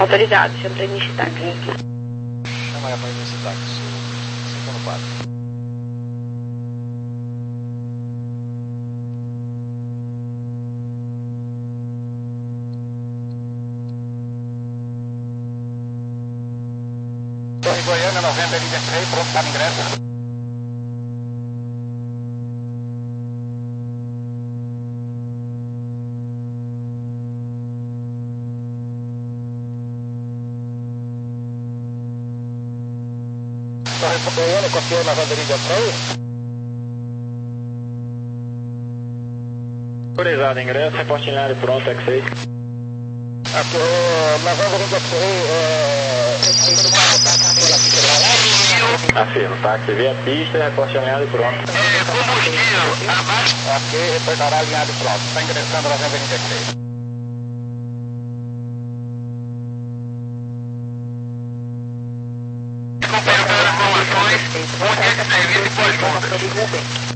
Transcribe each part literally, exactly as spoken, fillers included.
Autorizado, chama para início táxi. Chama aí para início táxi, cinco no quatro. Torre Goiânia, novembro, L dezesseis, pronto para ingresso. Torre Goiânia, confiou na Vanderia de três. Autorizado, ingresso, repostilhário pronto, X seis. Aqui, na Vanderia de três, Afirmo, táxi via pista, repostilhário pronto. É, combustível, abaixo. Aqui, retornará alinhado pronto. Está ingressando na Vanderia de três. Ponte de serviço e pós-montas.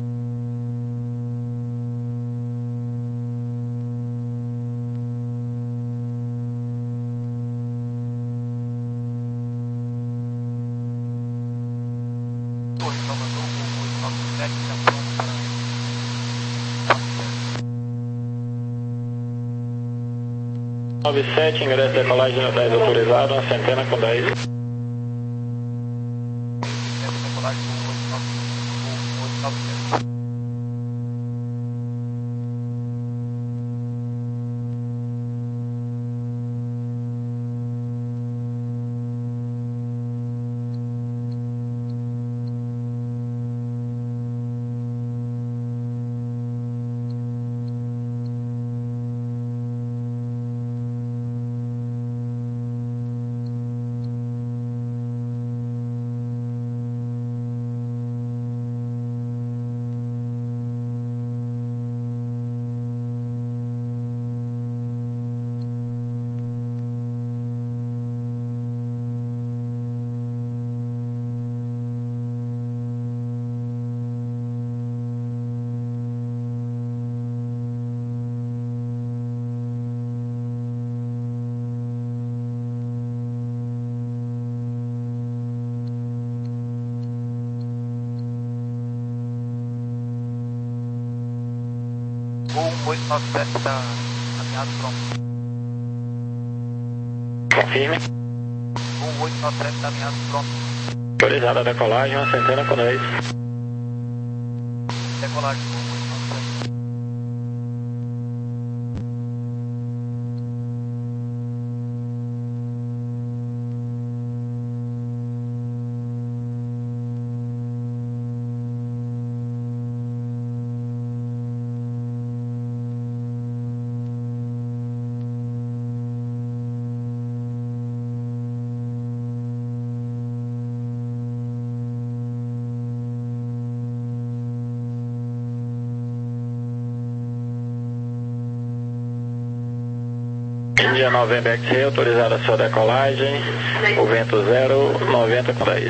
nove sete, ingresso de decolagem no dez autorizado, uma centena com dez. um oito nove sete está alinhado pronto. Confirme. um oito nove sete está alinhado pronto. Autorizada a decolagem, uma centena com dez. Decolagem um oito nove sete. Índia novembro X-Ray, autorizada a sua decolagem, o vento zero, noventa com dez.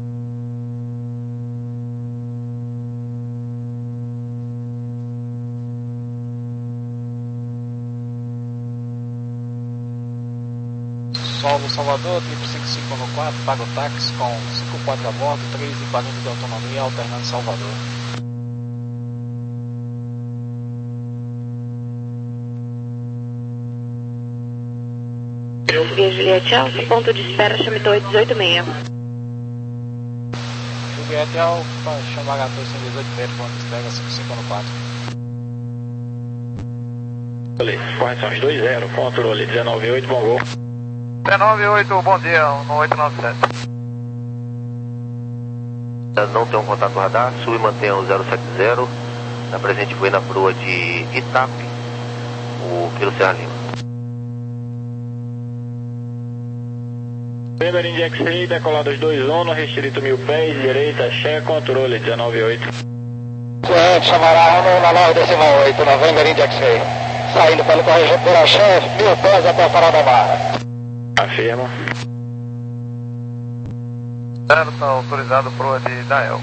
Solo Salvador, triplo cinco cinco no quatro, paga o táxi com cinco quatro a bordo, três e quarenta de autonomia, alternando Salvador. Via Juliette Alfa, ponto de espera, chame oito dezoito seis. Juliette Alfa, chama H dois dezoito seis, ponto de espera, cinco cinco no quatro. Correções dois zero, controle dezenove oito, bom voo. dezenove oito, bom dia, no oito nove sete. Não tem um contato radar, sub e mantenha o zero sete zero. Na presente foi na proa de Itape, o Kilo Serra Lima. Novembro India X-Ray, decolado dois um, no restrito mil pés, direita, Xé, controle dezenove oito. Ciente, chamará um na nove decimal oito, Novembro India X-Ray. Saindo pelo correio por Axé, mil pés até a Parada Mar. Afirmo. Certo, autorizado proa de Dael.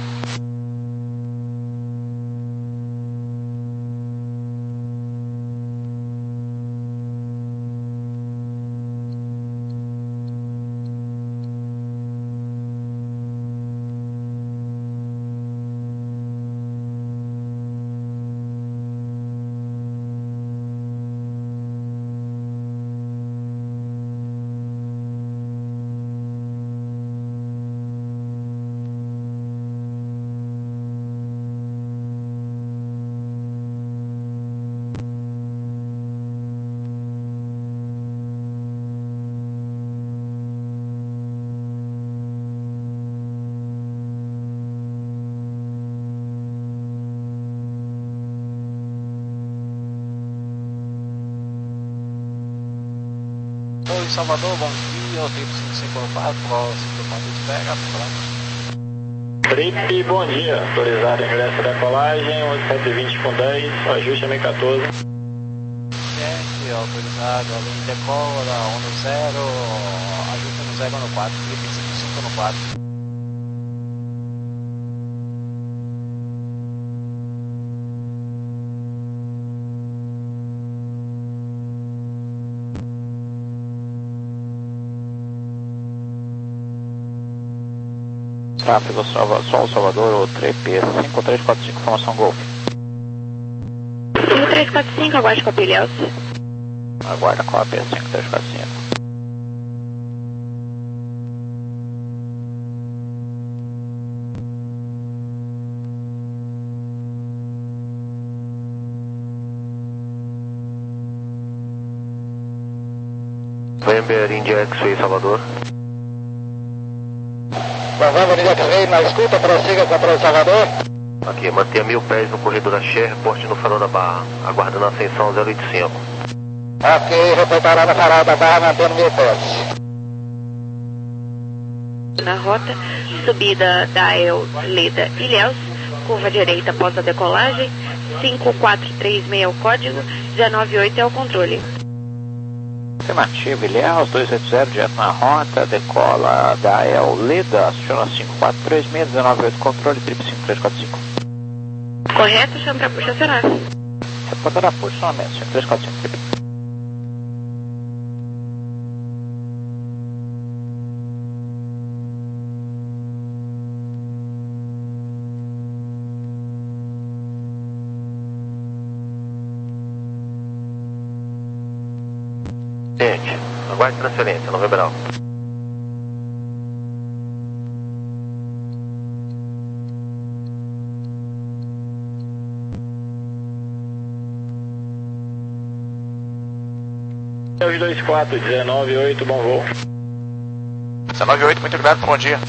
Salvador, bom dia, o trip cinco cinco quatro, próximo do ponto de espera, Trip, bom dia, autorizado ingresso da colagem, onze sete vinte com dez, ajuste M quatorze. Gente, autorizado, aluno decola, um no zero, ajuste no zero no quatro, trip cinco cinco no quatro. Tráfego Salva, Sol Salvador, o trip cinco três quatro cinco, formação Golf. cinco três quatro cinco, aguarde cópia, Ilhéus. Aguarda cópia, cinco três quatro cinco. November India X-Ray Salvador. November India X-Ray, na escuta, prossiga contra o Salvador. Aqui, mantenha mil pés no corredor da Cher, reporte no farol da Barra, aguardando a ascensão zero oito cinco. Ok, reportará no farol da Barra, mantendo mil pés. Na rota, subida da El Leda Ilhéus, curva direita após a decolagem, cinco quatro três seis é o código, dezenove oito é o controle. Afirmativo, Ilhéus, dois oito zero, direto na rota, decola da El Leda, aciona cinco quatro três seis, dezenove oito, controle, trip cinco três quatro cinco. Correto, chama para puxa acionar. Reportará posicionamento, cinco três quatro cinco, trip. Gente, aguarde transferência, November Alpha. dois dois quatro, dezenove oito, bom voo. dezenove oito, muito obrigado, bom dia.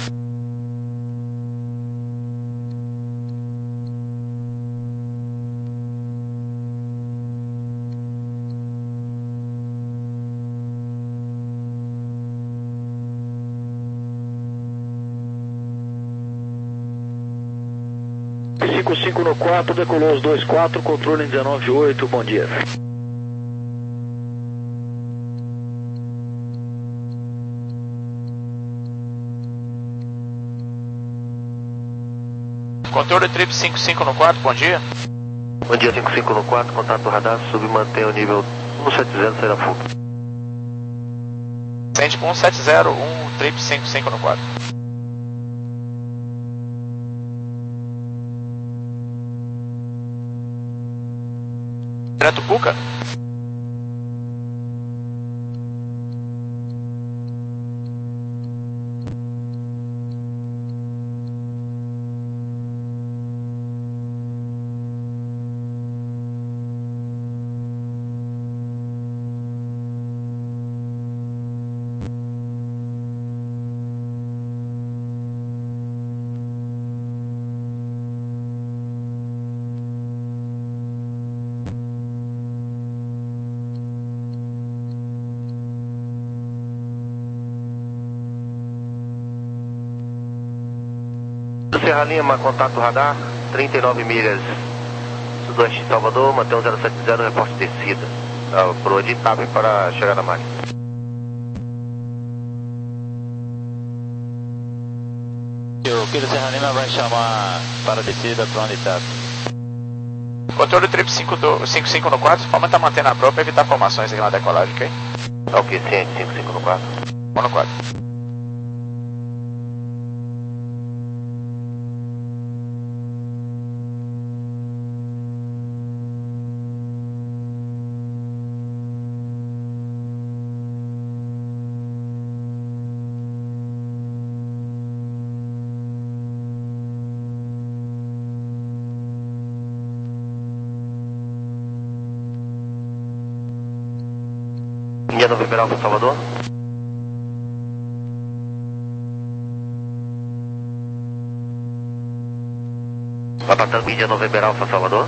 cinco cinco no quatro, decolou os dois quatro, controle em dezenove oito, bom dia. Controle trip cinco cinco no quatro, bom dia. Bom dia, cinco cinco no quatro, contato radar, submantém o nível cento e setenta, saída fuga. Sente um sete zero, um trip cinco cinco no quatro. Direto Puca? Serra Lima, contato radar, trinta e nove milhas sudoeste de Salvador, mantém o zero sete zero, reporte descida. A proa de Itape para chegar na margem. O Kilo Serra Lima vai chamar para descida para onde está. Controle trip cinco cinco no quatro, vamos estar mantendo a proa para evitar formações aqui na decolagem, ok? Ok, ciente, cinco cinco no quatro. um no quatro. India November Alpha Salvador. Papatango India November Alpha Salvador.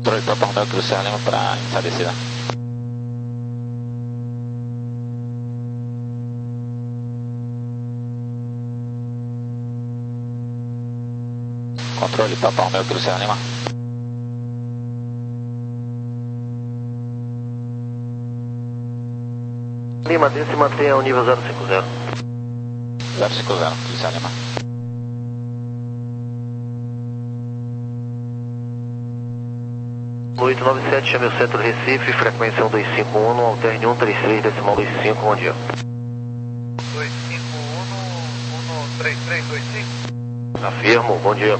Controle Papa Romeo Kilo Serra Lima para iniciar a descida. Controle Papa Romeo Kilo Serra Lima. Lima, desce e mantenha o nível zero cinco zero. zero cinco zero, Kilo Serra Lima. oito nove sete, chame o centro Recife, frequência um dois cinco um, alterne um três três, decimal dois cinco, bom dia. dois cinco um, um três três dois cinco. Afirmo, bom dia.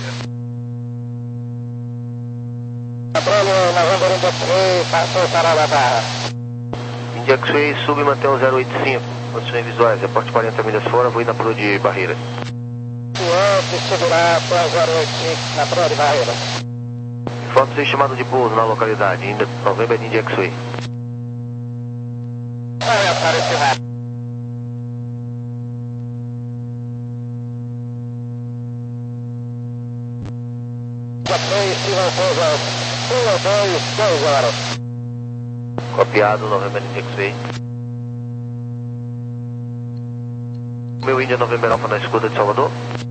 Controle November India X-Ray, passou para a barra. India X-Ray, sub e mantém o zero oito cinco. Condições visuais, reporte quarenta milhas fora, vou ir na proa de barreira. Ciente, segurar para zero oito cinco na proa de barreira. Informe ser chamado de pouso na localidade, India, November India X-Ray. Vai aparecer lá. X-Ray, Silva Pouso, um dois dois zero. Copiado, November India X-Ray. Meu India November Alpha na escuta de Salvador.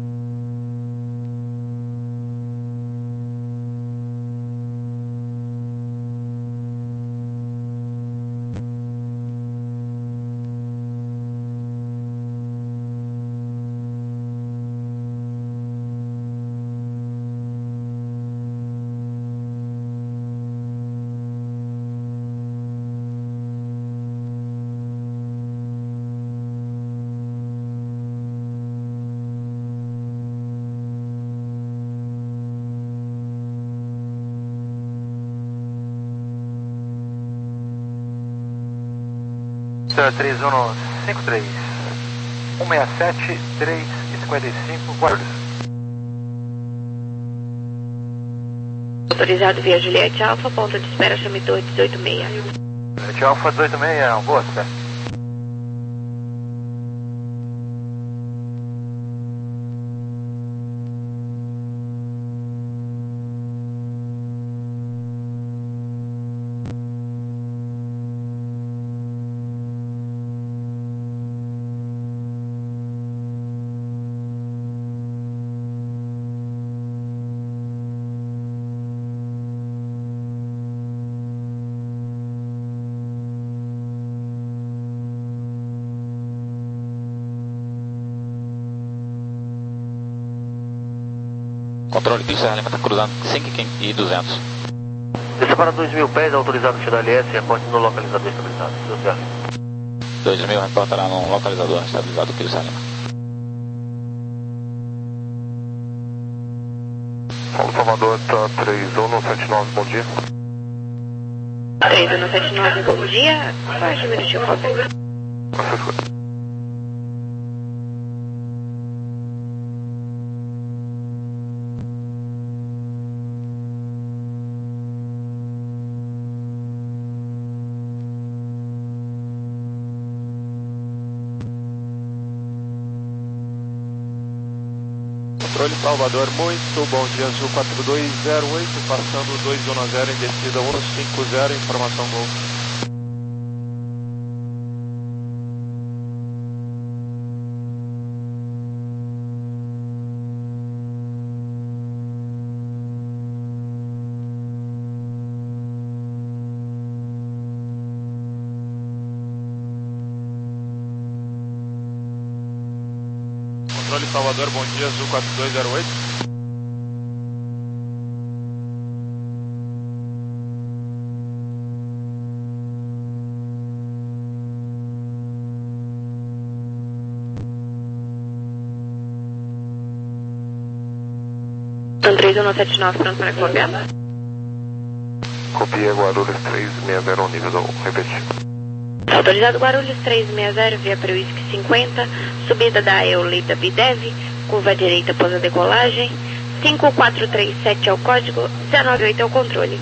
três um cinco três, um seis sete, três cinquenta e cinco, Guarulhos. Autorizado via Juliette Alfa, ponto de espera, chame torre dezoito seis. Juliette Alfa dezoito seis, boa espera. Controle Kilo Serra Lima está cruzando cinco e duzentos. Desça para dois mil pés, autorizado final L S, reporte no localizador estabilizado. Seu Sérgio. dois mil reportará no localizador estabilizado Kilo Serra Lima. Paulo Salvador, tá três um sete nove, bom dia. três um sete nove, bom dia. Baixa um minutinho, por favor. Controle Salvador, muito bom dia, Azul quatro dois zero oito, passando dois um zero em descida um cinco zero, informação Gol. Controle Salvador, bom dia, Azul quatro dois zero oito. Então, três um sete nove, pronto para copiar. Copia Guarulhos três seis zero, nível do repetir. Autorizado Guarulhos três seis zero, via Prewhisky cinquenta, subida da Eulida Bidev, curva direita após a decolagem, cinco quatro três sete é o código, dezenove oito é o controle.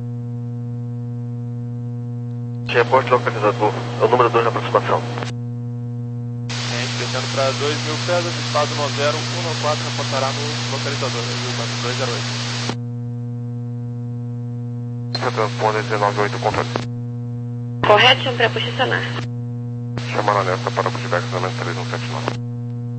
Reporte localizador, é o número dois na aproximação. Descendo para dois mil pés, estado no zero um quatro, reportará no localizador, quatro dois zero oito. Transponder dezenove oito, controle. Correto, chama para posicionar. Chamando alerta para pushback três um sete nove.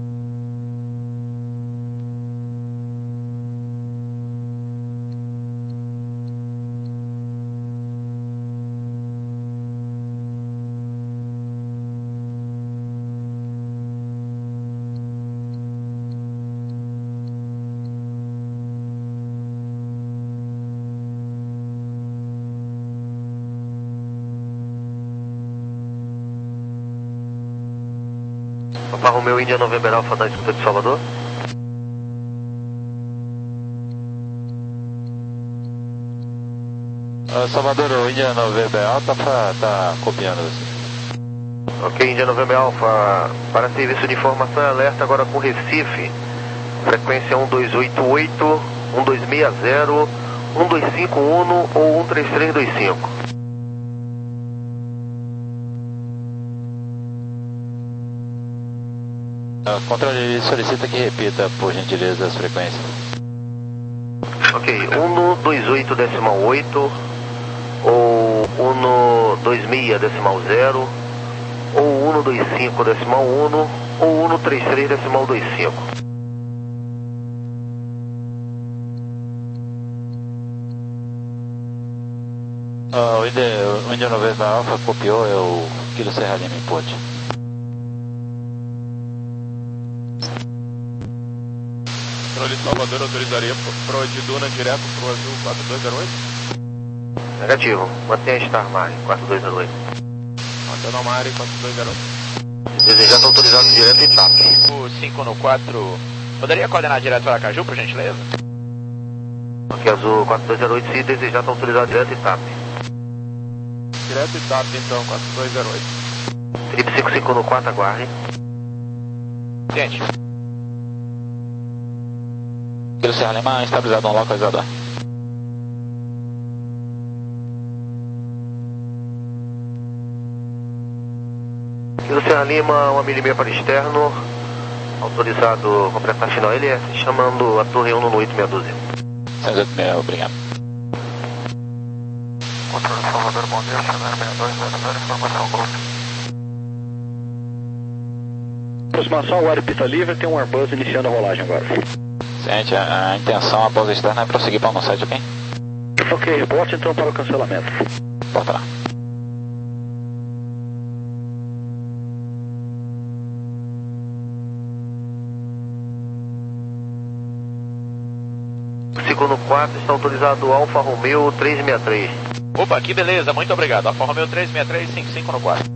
Alfa Romeo India November Alpha da escuta de Salvador. Uh, Salvador, o India November Alpha está copiando você. Ok, India November Alpha, para serviço de informação e alerta agora com Recife. Frequência um dois oito oito, um dois seis zero, um dois cinco um ou um três três dois cinco. Uh, controle solicita que repita, por gentileza, as frequências. Ok, um no dois oito decimal oito, ou um no dois seis decimal zero, ou um no dois cinco decimal um, ou um no trinta e três decimal vinte e cinco. Uh, o India, o India November Alpha copiou, é o Kilo Serra Lima Input. Controle Salvador autorizaria pro de Duna direto pro Azul quatro dois zero oito? Negativo, mantenha Star Mare quatro dois zero oito. Mantendo a Mare quatro dois zero oito. Desejado autorizado direto e T A P. O cinco no quatro. Poderia coordenar direto para Aracaju, por gentileza? Ok, Azul quatro dois zero oito, se desejado autorizado direto e T A P. Direto e T A P então, quatro dois zero oito. Trip cinco cinco no quatro, aguarde. Gente. Kilo Serra Lima, estabilizado no localizador. Kilo Serra Lima, uma milha e meia para externo. Autorizado completar final L S, chamando a torre um no oito meia dúzia. seis oito seis, obrigado. Controle Salvador, bom dia, zero seis dois zero zero, informação grupo. Aproximação ao área pista livre, tem um Airbus iniciando a rolagem agora. Gente, a, a intenção, a pausa externa é prosseguir para o site, ok? Ok, reporte então para o cancelamento. Bota lá. cinco no quatro, está autorizado Alfa Romeo três seis três. Opa, que beleza, muito obrigado. Alfa Romeo três seis três, cinco cinco no quatro.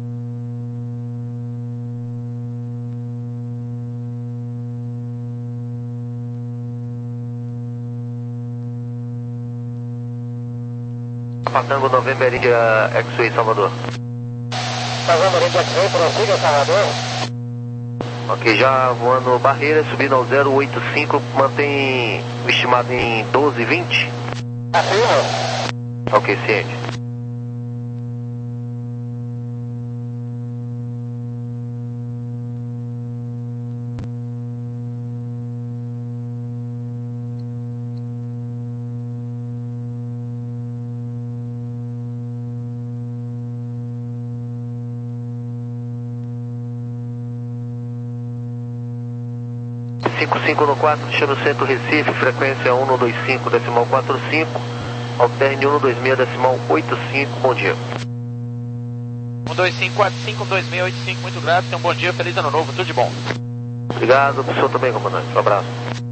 Patango November India X-Way Salvador. November India X-Way, prossiga Salvador. Ok, já voando barreira, subindo ao zero oito cinco, mantém o estimado em doze vinte. Acima. Ok, ciente. cinco cinco no quatro, chama o centro Recife, frequência um no dois cinco decimal quatro cinco, alterne um no dois seis decimal oito cinco, bom dia. um dois cinco quatro cinco, um dois seis oito cinco, muito grato, tenha um bom dia, feliz ano novo, tudo de bom. Obrigado, pessoal também, comandante, um abraço.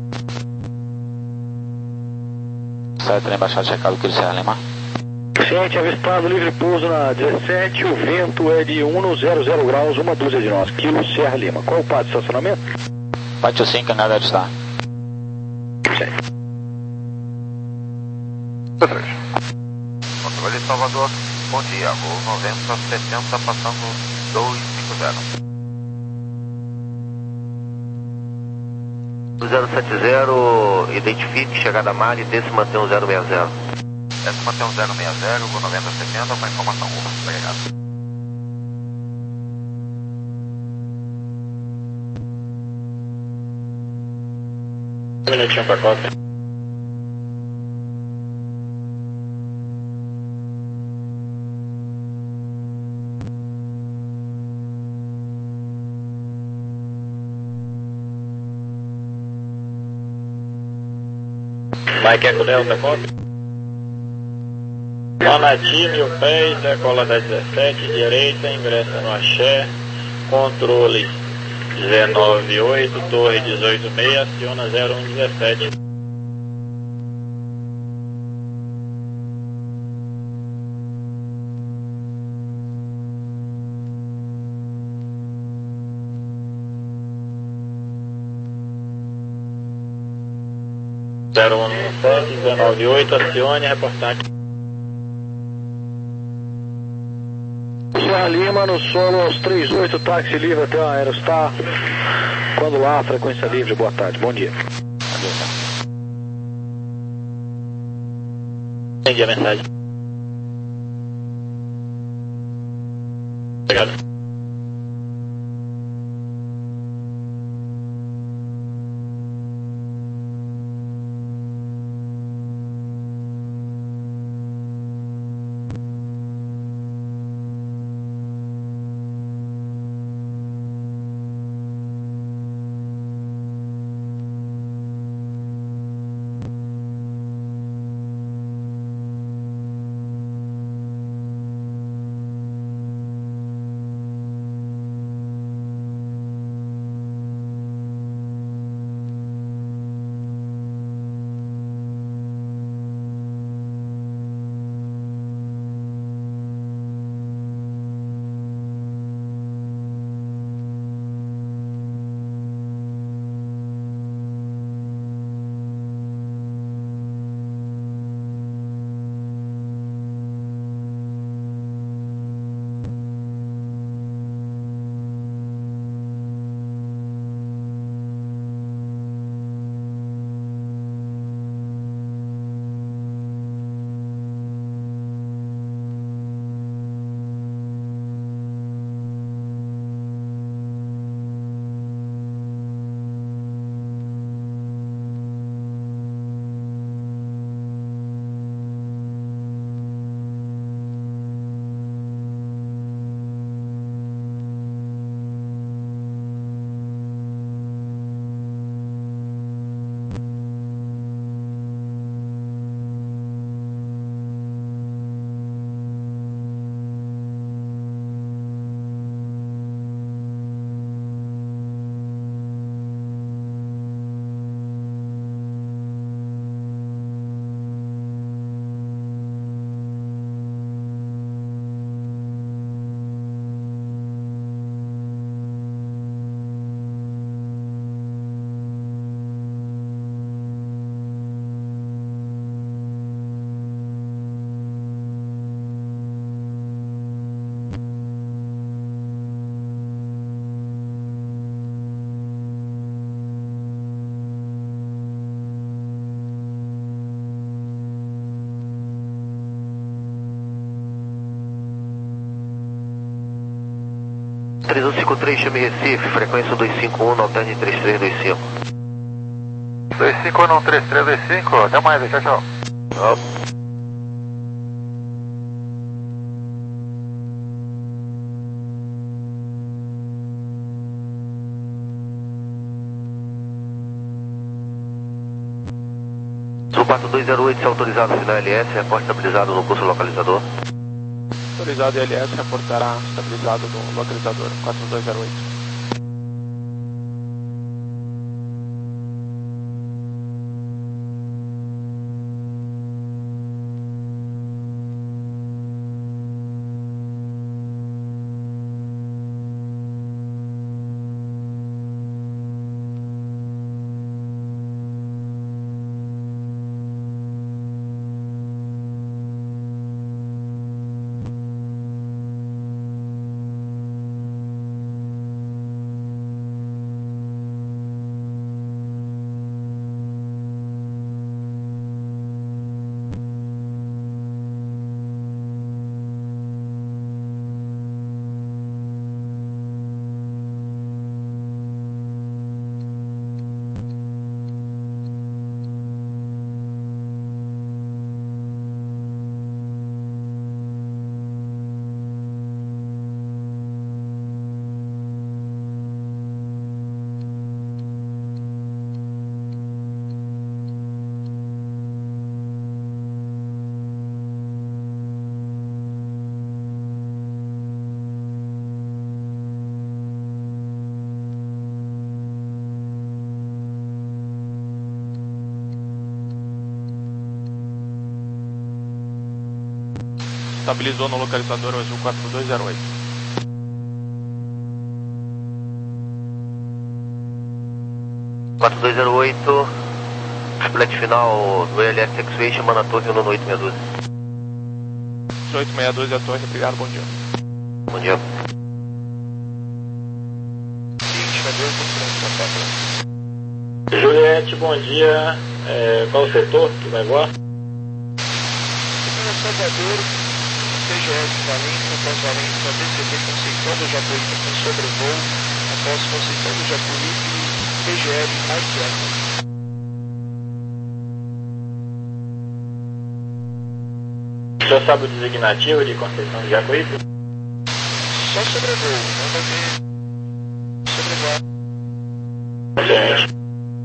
Sai da embaixada de recado, Kilo Serra Lima. Ciente, avistado, livre pouso na dezessete, o vento é de um no zero zero graus, uma dúzia de nós, Kilo Serra Lima. Qual o pátio de estacionamento? Pátio cinco, nada de estar. Certo. Controle Salvador, bom dia, voo noventa setenta, passando dois cinco zero. zero sete zero, identifique, chegada a Mali, desce mantém um zero seis zero. Desce mantém um zero seis zero, voo noventa setenta, com informação uva, obrigado. Um minutinho para a cota. Mike Eco Delta, copy. Manati, mil pés, decola da dezessete, direita, ingressa no axé, controle dezenove oito, torre dezoito seis, aciona zero um dezessete. zero um sete, dezenove oito, acione, reportagem. Serra Lima no solo aos trinta e oito, táxi livre até a Aerostar. Quando lá, frequência livre, boa tarde, bom dia. Entendi a mensagem. Obrigado. três um cinco três, chame Recife, frequência dois cinco um, alterne três três dois cinco. dois cinco um, três três dois cinco, até mais, tchau, tchau. Tchau. Sul quatro dois zero oito, se autorizado final L S, reporte estabilizado no curso localizador. Autorizado L S, reportará estabilizado no localizador quatro dois zero oito. estabilizou no localizador Azul quatro dois zero oito. quatro dois zero oito, flat final do E L S X-Way chamando a torre no oito seis dois. oito seis dois a torre, obrigado, bom dia. Bom dia. Juliette, bom dia. É, qual o setor que vai voar? Salvador, T G S Valência, após Valência, D C B conceituando o Jacuípe com sobrevoo, após conceituando o Jacuípe, T G L mais certo. O senhor sabe o designativo de Conceição de Jacuípe? Só sobrevoo, não vai ter sobrevoar. Gente.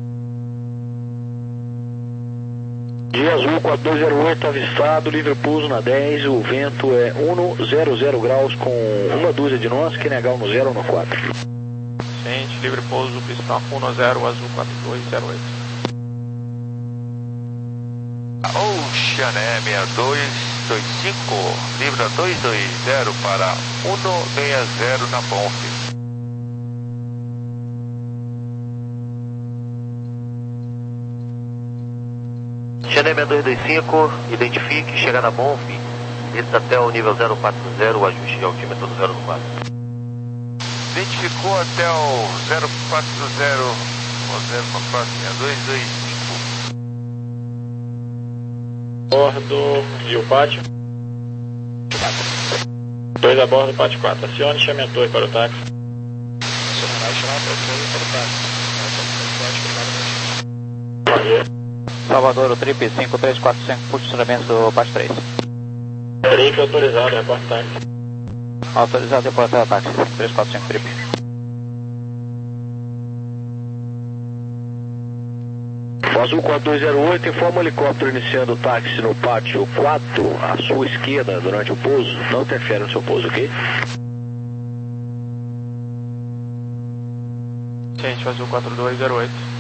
Dia Azul quatro dois zero oito avistado, livre pouso na dez, o vento é um zero zero graus com uma dúzia de nós, que negar no zero ou no quatro. Gente, livre pouso, pistão um zero, Azul quatro dois zero oito. Ocean E seis dois dois cinco, Libra dois dois zero para um seis zero na Bonf. Xané seis dois dois cinco, identifique, chegar na Bonf, desça até o nível zero quatro zero, o ajuste de altímetro do zero quatro. Identificou até o zero quatro zero, o zero quatro seis dois dois cinco. Bordo e o pátio. dois a bordo, pátio quatro. Acione, chame a torre para o táxi. Acionar e chamar a torre para o táxi. Bom dia. Salvador, o trip cinco três quatro cinco, posicionamento do Pátio três. Trip autorizado, reporte táxi. Autorizado, reporte táxi, três quatro cinco trip. Azul quatro dois zero oito, informa o helicóptero iniciando o táxi no pátio quatro, à sua esquerda, durante o pouso. Não interfere no seu pouso, ok? Gente, Azul quatro dois zero oito.